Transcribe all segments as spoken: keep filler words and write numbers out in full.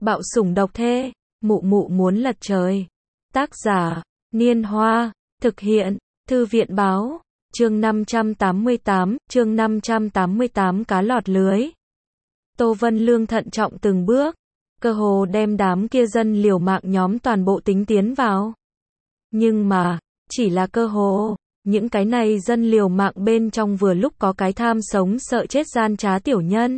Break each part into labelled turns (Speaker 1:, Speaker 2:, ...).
Speaker 1: Bạo sủng độc thê, mụ mụ muốn lật trời. Tác giả, Niên Hoa, thực hiện, Thư viện Báo, chương năm trăm tám mươi tám, chương năm trăm tám mươi tám cá lọt lưới. Tô Vân Lương thận trọng từng bước, cơ hồ đem đám kia dân liều mạng nhóm toàn bộ tính tiến vào. Nhưng mà, chỉ là cơ hồ, những cái này dân liều mạng bên trong vừa lúc có cái tham sống sợ chết gian trá tiểu nhân.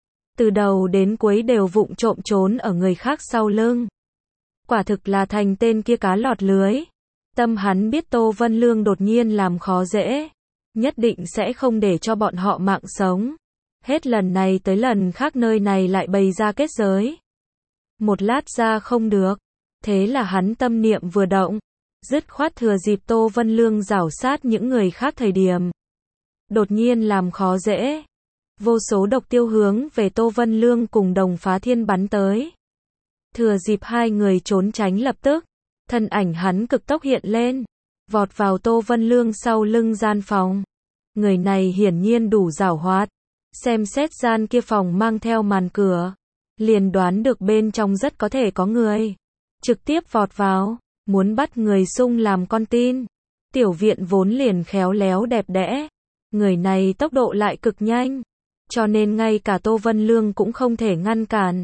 Speaker 1: Từ đầu đến cuối đều vụng trộm trốn ở người khác sau lưng. Quả thực là thành tên kia cá lọt lưới. Tâm hắn biết Tô Vân Lương đột nhiên làm khó dễ, nhất định sẽ không để cho bọn họ mạng sống. Hết lần này tới lần khác nơi này lại bày ra kết giới. Một lát ra không được, thế là hắn tâm niệm vừa động, dứt khoát thừa dịp Tô Vân Lương giảo sát những người khác thời điểm. Đột nhiên làm khó dễ. Vô số độc tiêu hướng về Tô Vân Lương cùng Đồng Phá Thiên bắn tới. Thừa dịp hai người trốn tránh lập tức, thân ảnh hắn cực tốc hiện lên, vọt vào Tô Vân Lương sau lưng gian phòng. Người này hiển nhiên đủ giảo hoạt, xem xét gian kia phòng mang theo màn cửa, liền đoán được bên trong rất có thể có người. Trực tiếp vọt vào, muốn bắt người sung làm con tin. Tiểu viện vốn liền khéo léo đẹp đẽ, người này tốc độ lại cực nhanh, cho nên ngay cả Tô Vân Lương cũng không thể ngăn cản.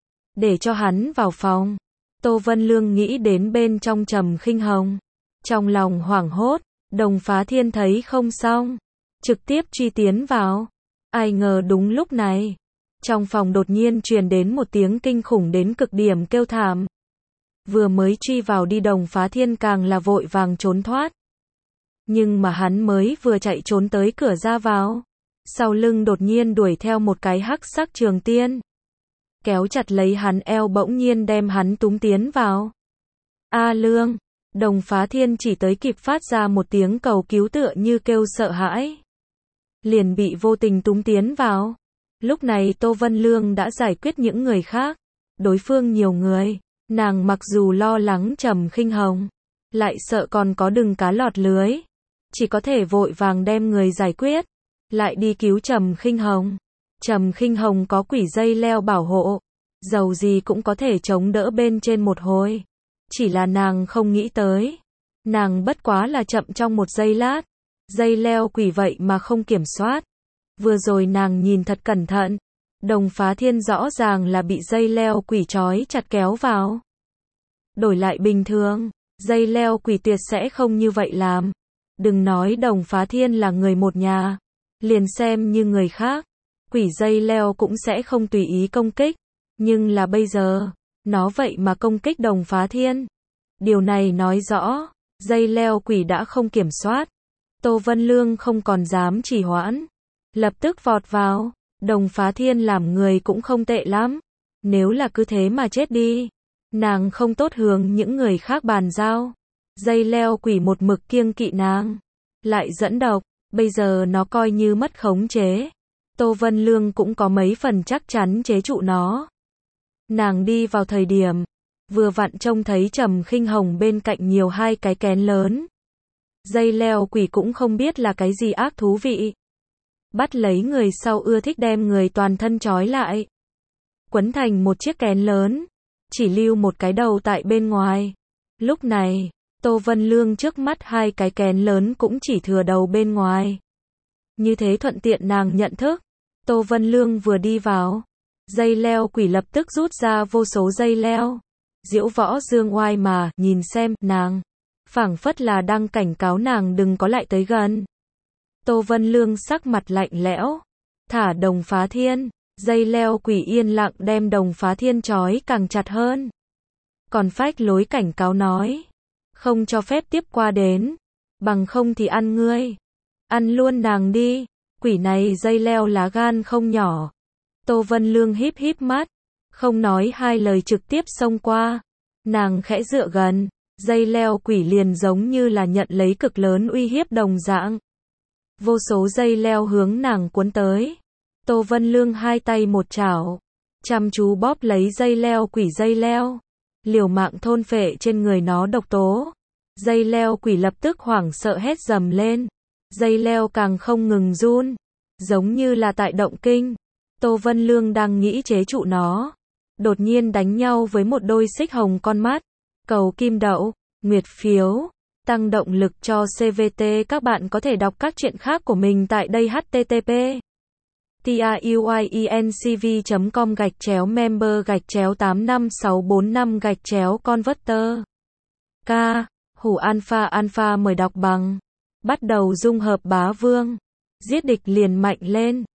Speaker 1: Để cho hắn vào phòng, Tô Vân Lương nghĩ đến bên trong Trầm Khinh Hồng, trong lòng hoảng hốt. Đồng Phá Thiên thấy không xong, trực tiếp truy tiến vào. Ai ngờ đúng lúc này, trong phòng đột nhiên truyền đến một tiếng kinh khủng đến cực điểm kêu thảm. Vừa mới truy vào đi Đồng Phá Thiên càng là vội vàng trốn thoát. Nhưng mà hắn mới vừa chạy trốn tới cửa ra vào, sau lưng đột nhiên đuổi theo một cái hắc sắc trường tiên. Kéo chặt lấy hắn eo bỗng nhiên đem hắn túm tiến vào. A Lương, Đồng Phá Thiên chỉ tới kịp phát ra một tiếng cầu cứu tựa như kêu sợ hãi. Liền bị vô tình túm tiến vào. Lúc này Tô Vân Lương đã giải quyết những người khác. Đối phương nhiều người, nàng mặc dù lo lắng Trầm Khinh Hồng, lại sợ còn có đừng cá lọt lưới. Chỉ có thể vội vàng đem người giải quyết, lại đi cứu Trầm Khinh Hồng. Trầm Khinh Hồng có quỷ dây leo bảo hộ, dầu gì cũng có thể chống đỡ bên trên một hồi. Chỉ là nàng không nghĩ tới, nàng bất quá là chậm trong một giây lát, dây leo quỷ vậy mà không kiểm soát. Vừa rồi nàng nhìn thật cẩn thận, Đồng Phá Thiên rõ ràng là bị dây leo quỷ trói chặt kéo vào. Đổi lại bình thường, dây leo quỷ tuyệt sẽ không như vậy làm. Đừng nói Đồng Phá Thiên là người một nhà, liền xem như người khác, quỷ dây leo cũng sẽ không tùy ý công kích. Nhưng là bây giờ, nó vậy mà công kích Đồng Phá Thiên. Điều này nói rõ, dây leo quỷ đã không kiểm soát. Tô Vân Lương không còn dám trì hoãn, lập tức vọt vào. Đồng Phá Thiên làm người cũng không tệ lắm, nếu là cứ thế mà chết đi, nàng không tốt hướng những người khác bàn giao. Dây leo quỷ một mực kiêng kỵ nàng, lại dẫn độc, bây giờ nó coi như mất khống chế. Tô Vân Lương cũng có mấy phần chắc chắn chế trụ nó. Nàng đi vào thời điểm, vừa vặn trông thấy Trầm Khinh Hồng bên cạnh nhiều hai cái kén lớn. Dây leo quỷ cũng không biết là cái gì ác thú vị. Bắt lấy người sau ưa thích đem người toàn thân trói lại, quấn thành một chiếc kén lớn, chỉ lưu một cái đầu tại bên ngoài. Lúc này, Tô Vân Lương trước mắt hai cái kén lớn cũng chỉ thừa đầu bên ngoài. Như thế thuận tiện nàng nhận thức. Tô Vân Lương vừa đi vào, dây leo quỷ lập tức rút ra vô số dây leo. Diễu Võ Dương Oai mà, nhìn xem, nàng, phảng phất là đang cảnh cáo nàng đừng có lại tới gần. Tô Vân Lương sắc mặt lạnh lẽo, thả Đồng Phá Thiên. Dây leo quỷ yên lặng đem Đồng Phá Thiên trói càng chặt hơn. Còn phách lối cảnh cáo nói, không cho phép tiếp qua đến, bằng không thì ăn ngươi. Ăn luôn nàng đi. Quỷ này dây leo lá gan không nhỏ. Tô Vân Lương híp híp mắt, không nói hai lời trực tiếp xông qua. Nàng khẽ dựa gần, dây leo quỷ liền giống như là nhận lấy cực lớn uy hiếp đồng dạng. Vô số dây leo hướng nàng cuốn tới. Tô Vân Lương hai tay một chảo, chăm chú bóp lấy dây leo quỷ dây leo, liều mạng thôn phệ trên người nó độc tố. Dây leo quỷ lập tức hoảng sợ hét dầm lên. Dây leo càng không ngừng run, giống như là tại động kinh. Tô Vân Lương đang nghĩ chế trụ nó, đột nhiên đánh nhau với một đôi xích hồng con mắt. Cầu kim đậu, nguyệt phiếu, tăng động lực cho xê vê tê. Các bạn có thể đọc các chuyện khác của mình tại đây. http truyencv chấm com gạch chéo member gạch chéo tám năm sáu bốn năm gạch chéo converter. K. Hủ alpha alpha mời đọc bằng. Bắt đầu dung hợp bá vương. Giết địch liền mạnh lên.